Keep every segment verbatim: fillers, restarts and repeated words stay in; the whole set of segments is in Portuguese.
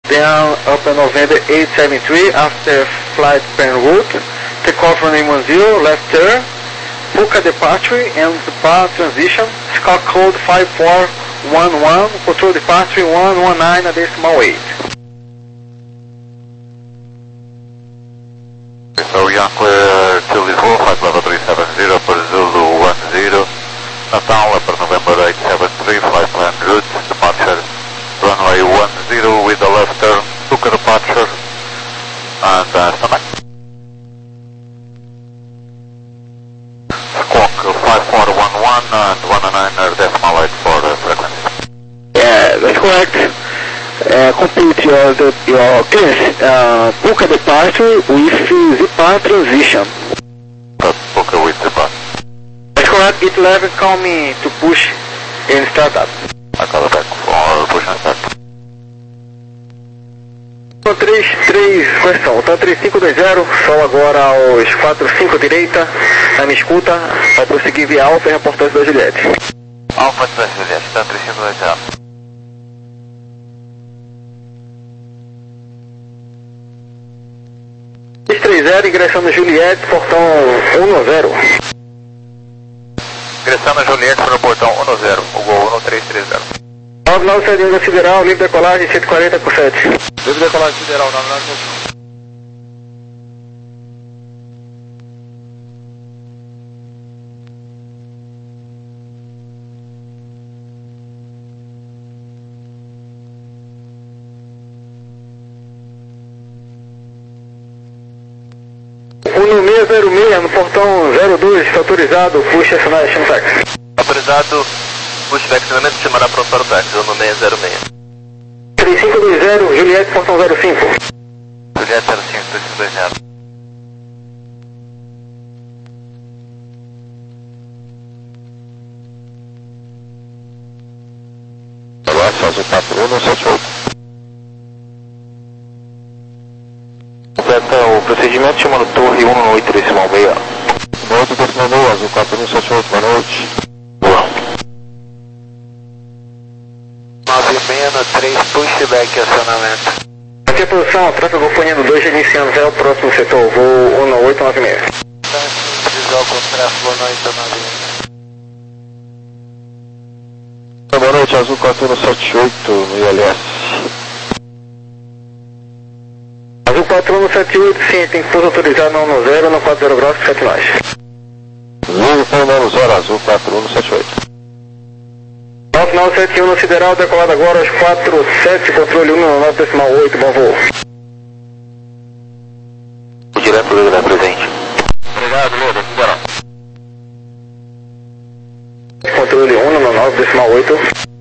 Then up in November eight seven three after flight en route, takeoff runway one zero, left turn, Puka departure and depart transition, scout code five four one one, control departure one one nine at decimal eight. So you're clear to Lisboa, flight level three seven zero for Zulu one zero, Natal upper November eight seven three, flight plan route, departure runway one zero with the left turn, Puka departure, and uh, stand by. Squawk five four one one and one nine decimal eight for the frequency. Yeah, that's correct. Uh, complete your, the, your clearance, uh, Puka departure with Zipar transition. Puka with Zipar. That's correct. It eleven call me to push and start up. I call it back for push and start. três três, correção, tá três cinco dois zero, sol agora aos quatro cinco direita, na minha escuta, vai prosseguir via Alfa e reportagem da Juliette. Alfa da Juliette, tá três cinco dois zero. três três zero, ingressando Juliette, portão um zero. Ingressando Juliette para o portão um zero, o Gol um três três zero. nove nove sete um sideral, livre decolagem cento e quarenta por sete. Livre decolagem sideral, nove nove sete. um seis zero seis, no portão zero dois, está autorizado, push estacionagem no táxi. Autorizado, push vaccinamento, chamar pronto para o táxi, no seis zero seis. três cinco dois zero, Juliette, portão zero cinco. Juliette zero cinco, três cinco dois zero. Relaxa, azul quatro um sete oito. Completa o procedimento chamando torre um oito decimal seis. um oito decimal seis, azul quatro um sete oito, boa noite. Boa. nove seis três, pushback acionamento. Aqui a posição, troca companhia dois, iniciando até o próximo setor, voo um oito nove seis. Visual com tráfego, boa noite, nove seis. Boa noite, azul quatro um sete oito no I L S. Azul quatro um sete oito, sim, tem pouso autorizado no um zero, no quatro zero grosso, sete nós. um zero, azul quatro um sete oito. nove nove sete um no sideral, decolado agora aos quatro sete, controle um nove decimal oito, bom voo. Direto, direto, presente. Obrigado, Lula, sideral. Controle um nove decimal oito.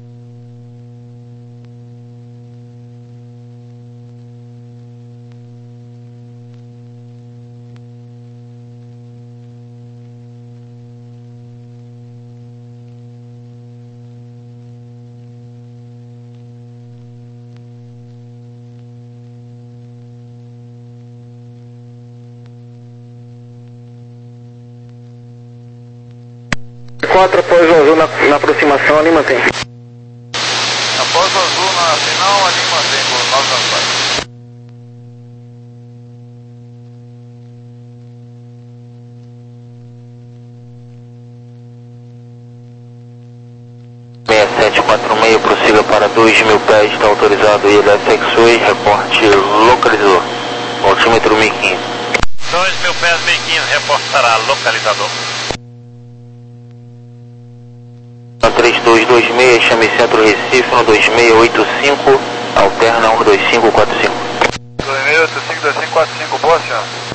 quatro após o azul na, na aproximação, ali mantém. Após o azul na final, ali mantém por nove nove. seis sete quatro seis, prossiga para dois mil pés, está autorizado I L S X-Way, reporte localizador, altímetro mil e quinze. dois mil pés, mil e quinze, reportará localizador. três dois dois seis, chame Centro Recife, um dois seis oito cinco, alterna um dois cinco quatro cinco. dois seis oito cinco, dois cinco quatro cinco, boa chance.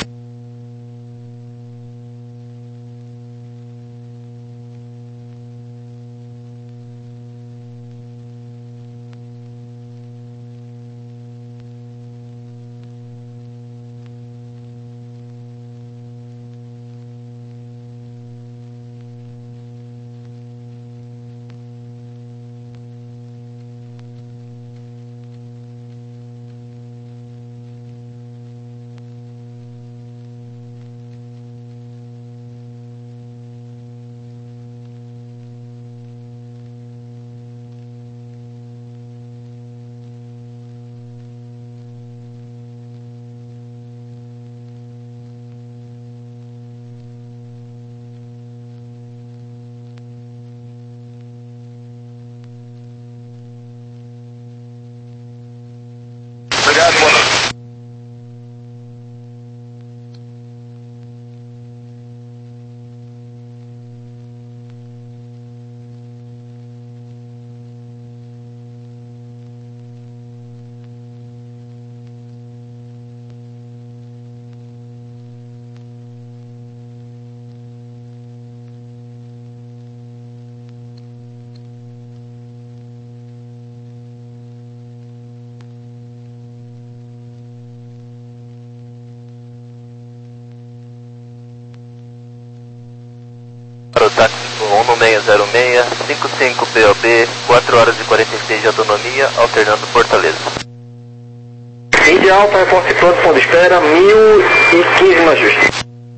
táxi um no seis zero seis, cinco cinco P O B, quatro horas e quarenta e seis de autonomia, alternando Fortaleza. Ideal para reporte pronto, ponto de espera, mil e quinze no ajuste.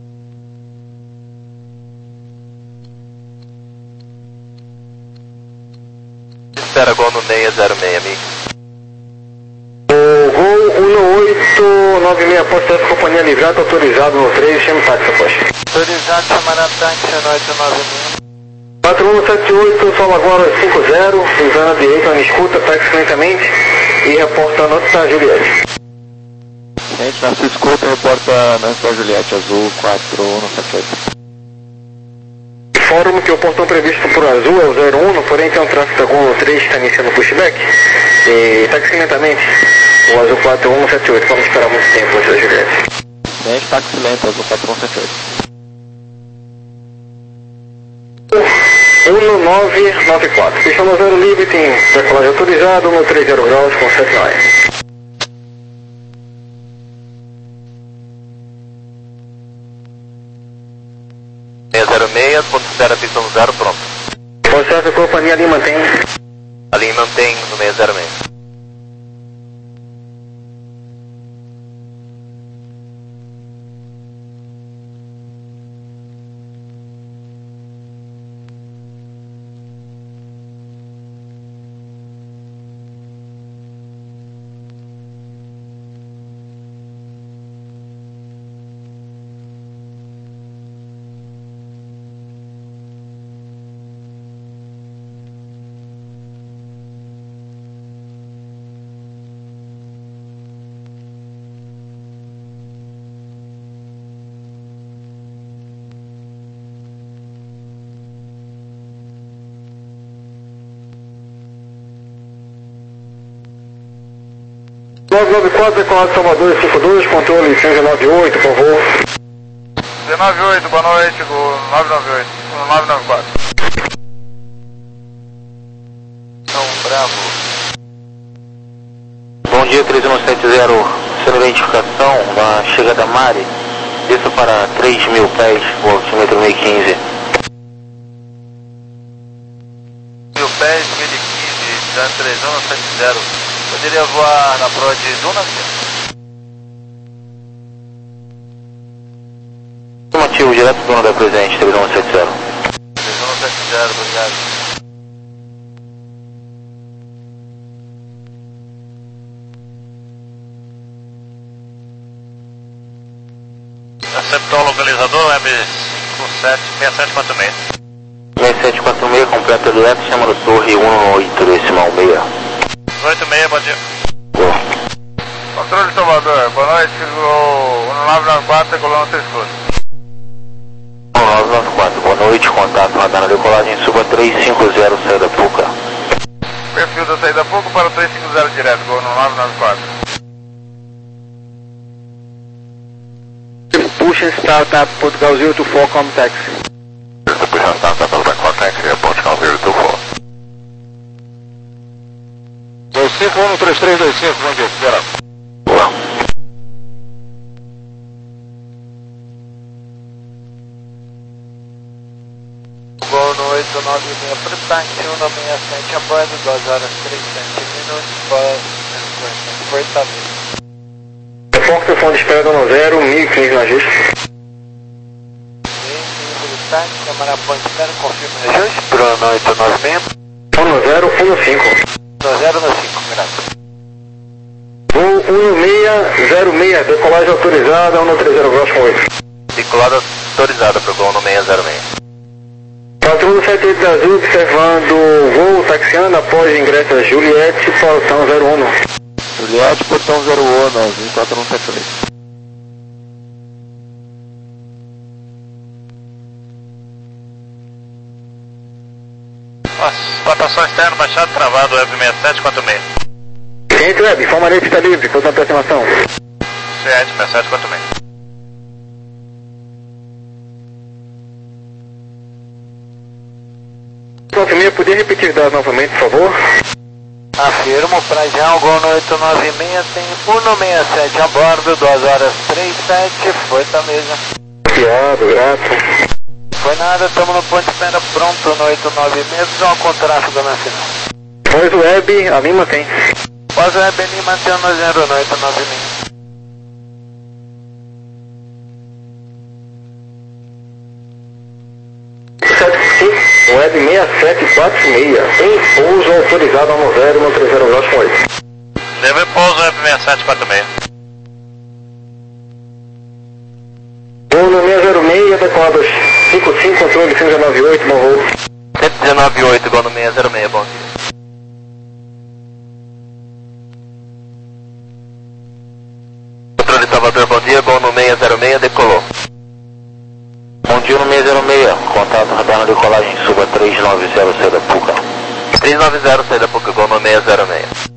Espera Gol no seis zero seis, amigo. O Gol um oito nove seis, após companhia livrada, autorizado no três, chama o táxi após. Autorizado, chamar táxi no oito nove seis. quatro um sete oito, Sol agora cinco zero, usando a direita, na escuta, táxi lentamente e reporta nota Juliette. Gente, na sua escuta, reporta nota Juliette, azul quatro um sete oito. Fórum que o portão previsto por azul é o zero um, porém tem um tráfego da Gol três que está iniciando o pushback. E táxi lentamente, o azul quatro um sete oito, vamos esperar muito tempo antes da Juliette. Gente, táxi lento, azul quatro um sete oito. um nove nove quatro. Pista no zero livre, tem decolagem autorizado no três zero graus com sete nove. seis zero seis, ponto zero, pista no zero, pronto. Pode ser que a companhia ali mantém. Ali mantém no seis zero seis. nove nove quatro, decolado Salvador cinco dois, controle cento e noventa e oito, por favor. dezenove oito, boa noite, nove nove oito, nove nove quatro. Então, Bravo. Bom dia, três um sete zero, sua identificação na chegada da Mari, desça para três mil pés, o altímetro mil e quinze. mil pés, mil e quinze, Dan três um sete zero. Poderia voar na proa de Dunas? Informativo, direto do dono da presente, três um sete zero. três um sete zero, obrigado. Receptor localizador M sete sete quatro seis. seis sete quatro seis, completa direto, chama no torre um oito, decimal seis. oito seis, bom dia. Boa. Controle Salvador, boa noite, o nove nove quatro, coluna três escuro. nove nove quatro, boa noite, contato radar na decolagem, suba três cinco zero, saída da Puca. Perfil da saída pouco para o três cinco zero direto, gol no nove nove quatro. Push and start up Portugal zero two four, com taxi. Push and start up Portugal taxi, Portugal zero two four. dois cinco um três três dois cinco, bom dia, espera. Boa. Gol no oito nove seis para o táxi, um nove sete a bordo, duas horas e trinta e sete minutos, para Fortaleza. Reporte telefone de espera no zero, mil e quinze no ajuste. Táxi, câmara ponte zero, confirma o ajuste. Bruno oito nove seis. no zero um cinco. No zero no cinco, graças. Voo um seis zero seis, decolagem autorizada, um três zero graus com oito. Decolada autorizada para o gol no seis zero seis. quatro um sete oito azul, observando o voo taxiando após ingresso da Juliette, portão zero um. Juliette, portão zero um, azul quatro um sete oito. Rotação externa, baixado, travado, Web seis sete quatro seis. Gente, Web, informa a pista livre, toda a aproximação. seis sete quatro seis. Confirmei, podia repetir os dados novamente, por favor? Afirmo, para já o gol no oito nove seis, tem um seis sete a bordo, duas horas trinta e sete, Fortaleza. Obrigado, grato. Foi nada, estamos no ponte Pena pronto no oito nove seis, já com tráfego na final. Pois o web, a mim mantém. Pois o web, ali mantém no zero no oito nove seis. Web seis sete quatro seis, em pouso autorizado no zero no três zero graus com oito. Deve pouso Web seis sete quatro seis. Uno seis zero seis, adequados cinco cinco, controle cento e dezenove oito, bom voo. cento e dezenove oito, igual no seis zero seis, bom dia. Controle Salvador, bom dia, igual no seis zero seis, decolou. Bom dia no seis zero seis, contato radar na decolagem, suba três nove zero, saída Puca. três nove zero, saída Puca, igual no seis zero seis.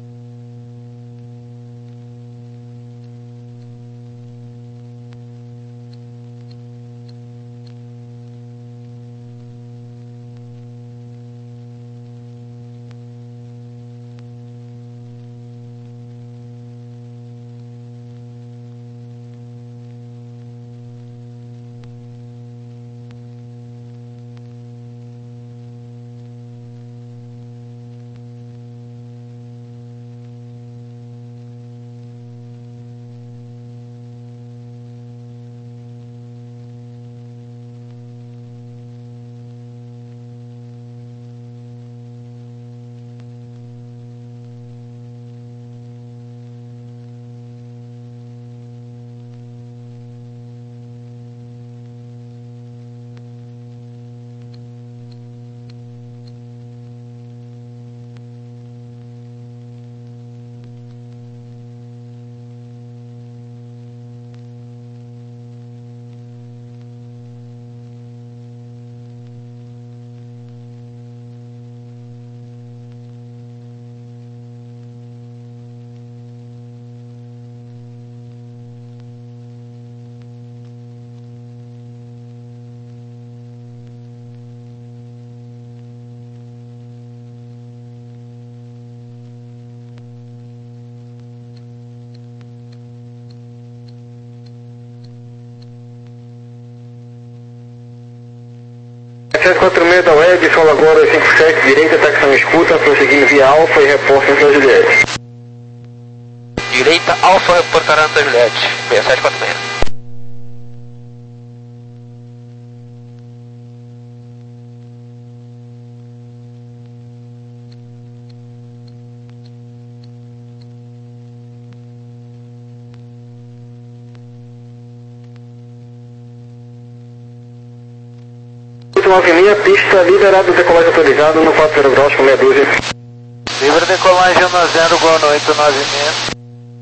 sete quatro seis da web, Sol agora cinco sete, direita, taxão escuta, prosseguindo via Alfa e reporta Santa Juliette. Direita, Alfa, reportará Santa Juliette, seis sete quatro seis. oito nove seis, pista liberado, decolagem autorizado no quatro zero graus com meia dúzia. Livre decolagem no zero, igual no oito nove seis.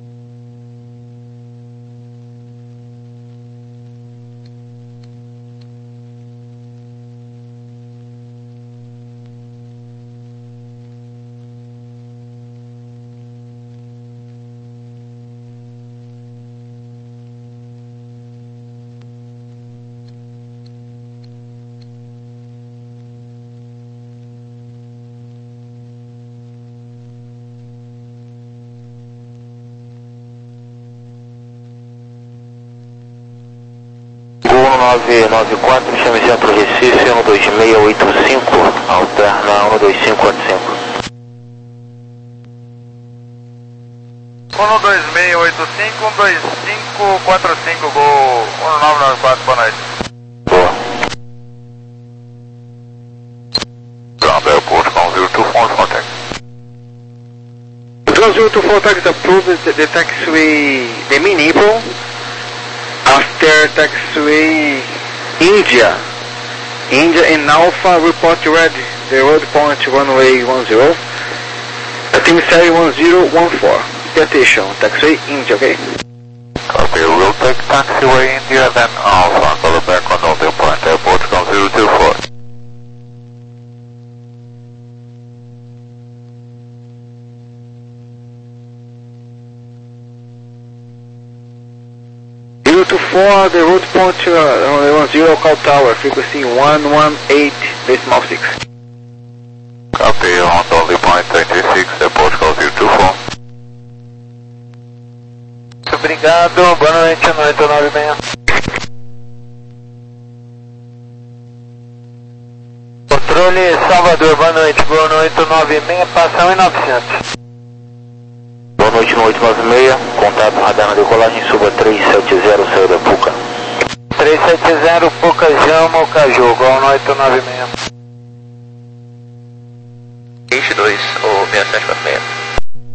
nove nove quatro, chame Centro Recife, um dois seis oito cinco, alterna um dois cinco quatro cinco. um dois seis oito cinco, um dois cinco quatro cinco, gol um nove nove quatro, boa noite. Boa. Ground airport one zero two four, contact. one zero two four tags approved the, the taxiway, the mini April. After taxiway India, India and Alpha report ready, the road point runway one zero, team series one zero one four, pay attention, taxiway India, okay? Copy, we'll take taxiway India, then Alpha, follow back on all the point airport one zero two four. two four, the road point uh, one zero, call tower, frequency one one eight, decimal six. Copy, on only point twenty-six, airport call zero two four. Muito obrigado, boa noite, no oito nove seis. Chevrolet Salvador, boa noite, Gol no oito nove seis, passa um e novecentos. Boa noite no oito nove seis, contato radar na decolagem, suba três sete zero, saiu da Puca. três sete zero, Puca Jamo, Caju, Gol no oito nove seis. vinte e dois ou seis sete quatro seis.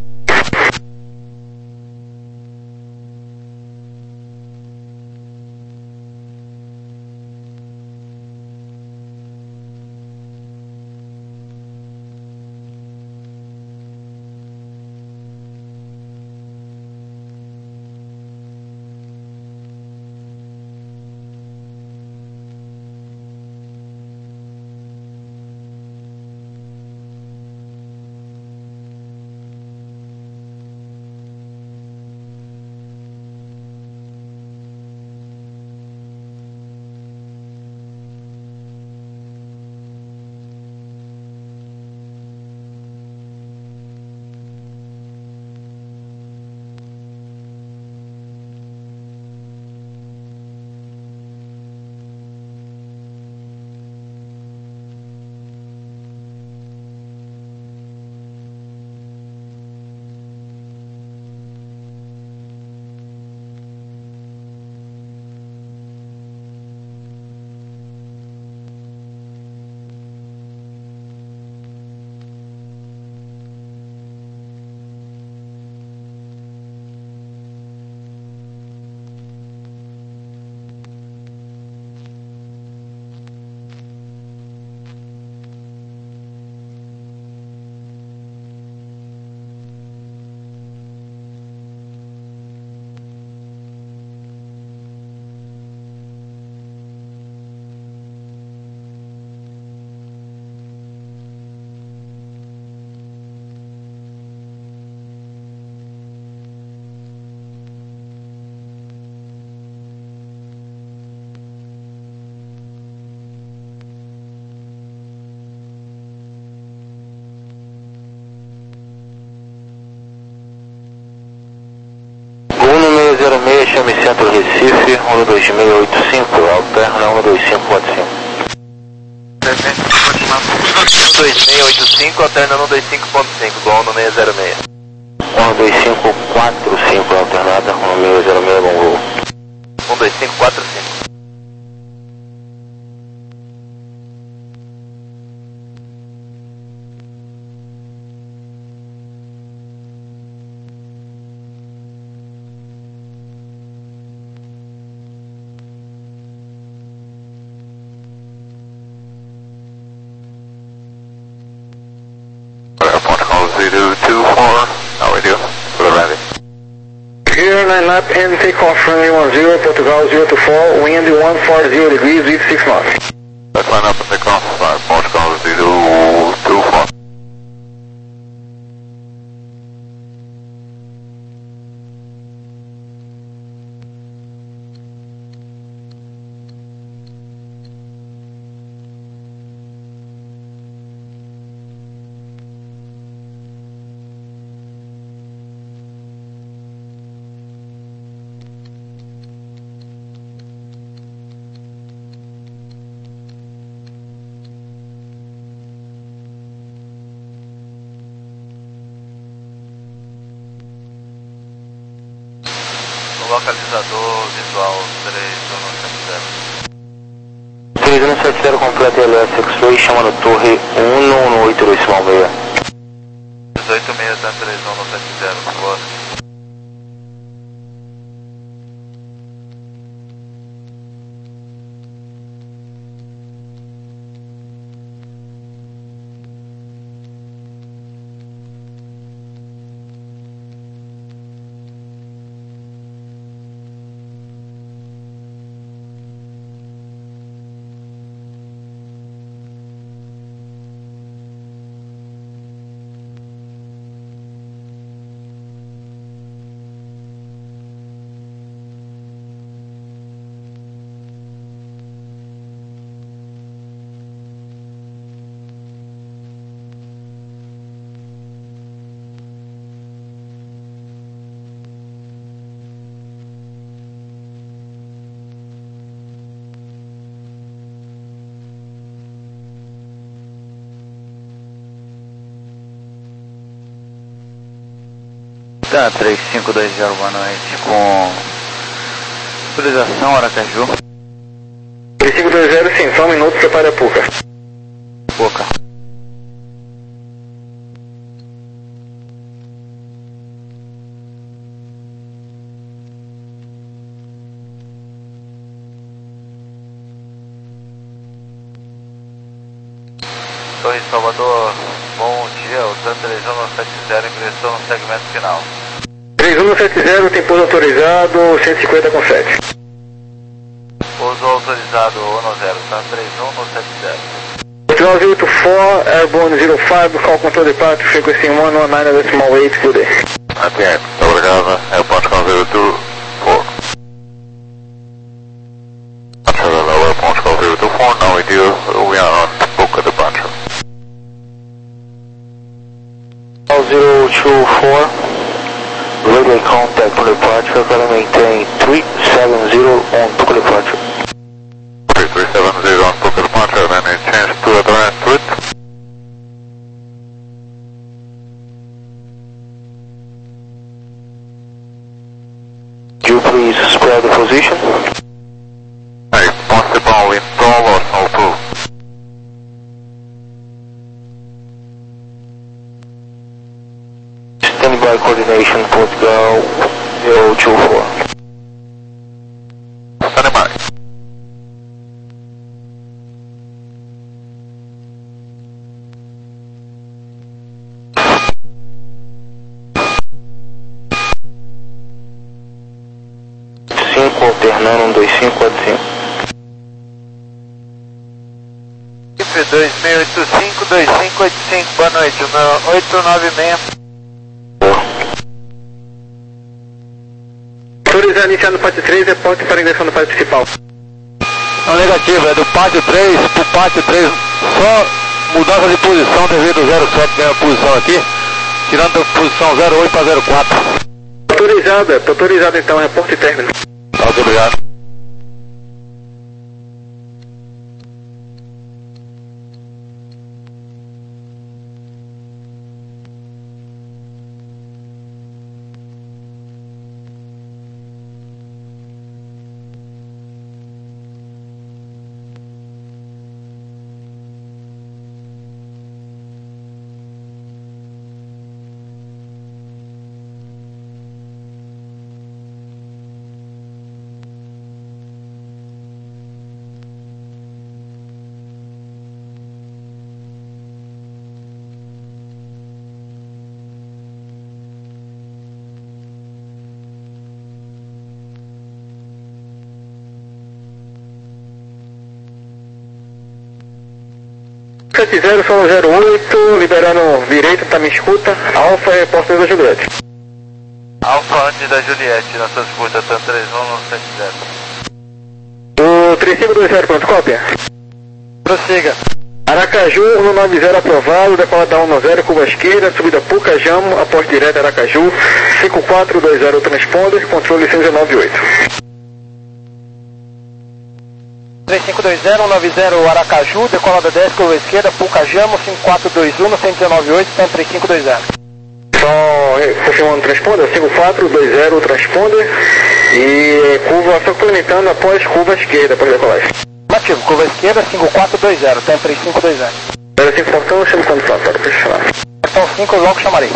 zero seis, chame Centro Recife, um dois seis oito cinco, alterna um dois cinco quatro cinco. um dois seis oito cinco, alterna um dois cinco ponto cinco, Gol no seis zero seis. um dois cinco quatro cinco, alternada, um seis zero seis, bom voo. um dois cinco quatro cinco. zero two four, how we do? We're ready. Here, nine lap and take off runway one zero, Portugal zero two four, wind one forty degrees with six knots. Let's line up and take off, uh, Portugal zero two four. Localizador visual três um sete zero. três um sete zero completa L S X-Ray, chamando torre um no oito dois seis. dezoito seis da três um sete zero, por favor. Tá, três cinco dois zero, boa noite, com autorização Aracaju. três cinco dois zero, sim, só um minuto, prepare a Puca. Puca. Torre Salvador, bom dia, o TAM três um sete zero ingressou no segmento final. três um sete zero, tem pouso autorizado, cento e cinquenta com sete. Pouso autorizado, ONO zero, TAM três um sete zero. Hotel zero oito quatro, Airborne zero cinco, call control departure, frequency one one nine decimal eight, good day. Ok, muito obrigado. É o Portugal zero dois quatro. Departure lower Portugal zero dois quatro, now with you, we are on Puka departure. zero two four, radio contact for departure, gonna maintain three seven zero on Puka departure. three seven zero on Puka departure, then it change to a direct route. Could you please spread the position? Hey, possible in tall or snow pool. Standby coordination, Portugal zero two four. Standing by. cinco alternando um dois cinco quatro cinco. dois seis oito cinco, dois cinco oito cinco, boa noite, o meu oito nove seis. Autorizar iniciar no pátio três, reporte para ingressão no pátio principal. Não, negativo, é do pátio três pro pátio três, só mudança de posição devido ao zero sete, mesma posição aqui, tirando a posição zero oito para zero quatro. Autorizada, tá autorizado então, reporte término. Tá, muito obrigado. sete zero, solo zero oito, liberando direito, tá me escuta. Alfa, reporte da Juliette. Alfa antes da Juliette, nossa escuta, TAM três um sete zero. O três cinco dois zero, pronto, cópia. Prossiga. Aracaju, um nove zero aprovado, decola da um zero, curva esquerda, subida Puca, Jamo, após direto Aracaju, cinco quatro dois zero transponder, controle seis nove oito. três cinco dois zero, um nove zero Aracaju, decola da dez, curva esquerda, Puca Jamo, cinco quatro dois um, cento e nove oito, TAM três cinco dois zero. Só confirmando o transponder, cinco quatro dois zero transponder e curva só complementando após curva esquerda, após decolagem. Ativo, curva esquerda, cinco quatro dois zero, TAM três cinco dois zero. zero cinco portão, chamo quando for, para pressionar. Portão cinco, logo chamarei.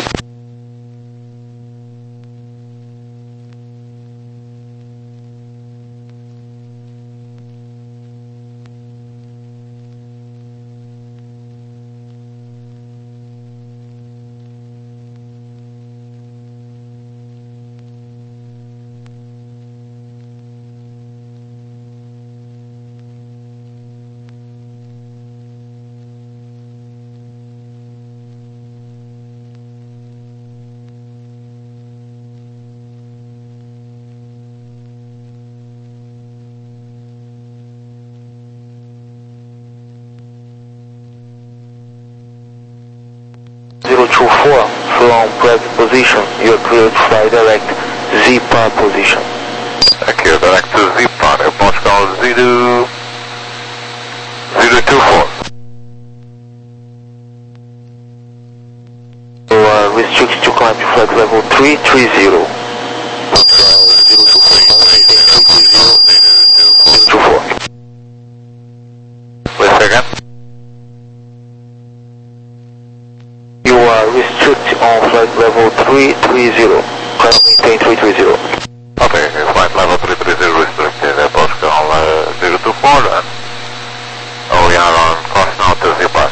zero two four, from present position, you are cleared to fly direct Z P A position. Thank you, direct to Z P A, Portugal zero two four. So uh, restricted to climb to flight level three. three three zero. two four. Please again. You are restricted on flight level three three zero. Maintain three three zero. Okay, flight level three three zero restricted at Oscar uh, zero two four and oh, we are on course now to Zipar.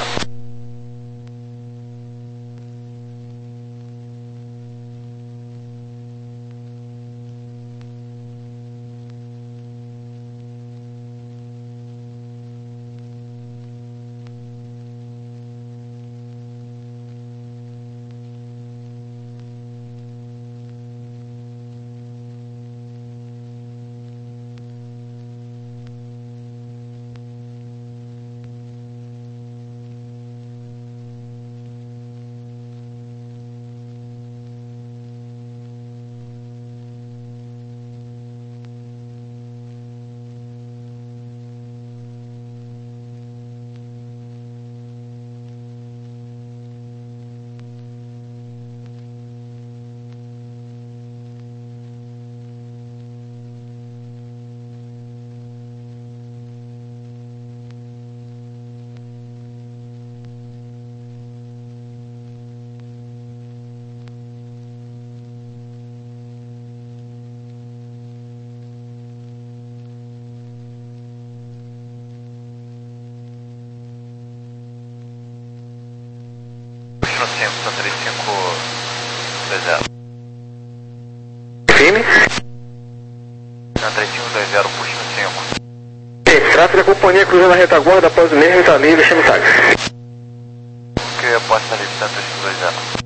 No cinco, Santa trinta e cinco dois zero. Firme. Santa trinta e cinco dois zero, puxa no cinco. Tráfego da companhia cruzando a retaguarda após o mesmo está livre, chama o táxi. Que é a porta livre, Santa trinta e cinco dois zero.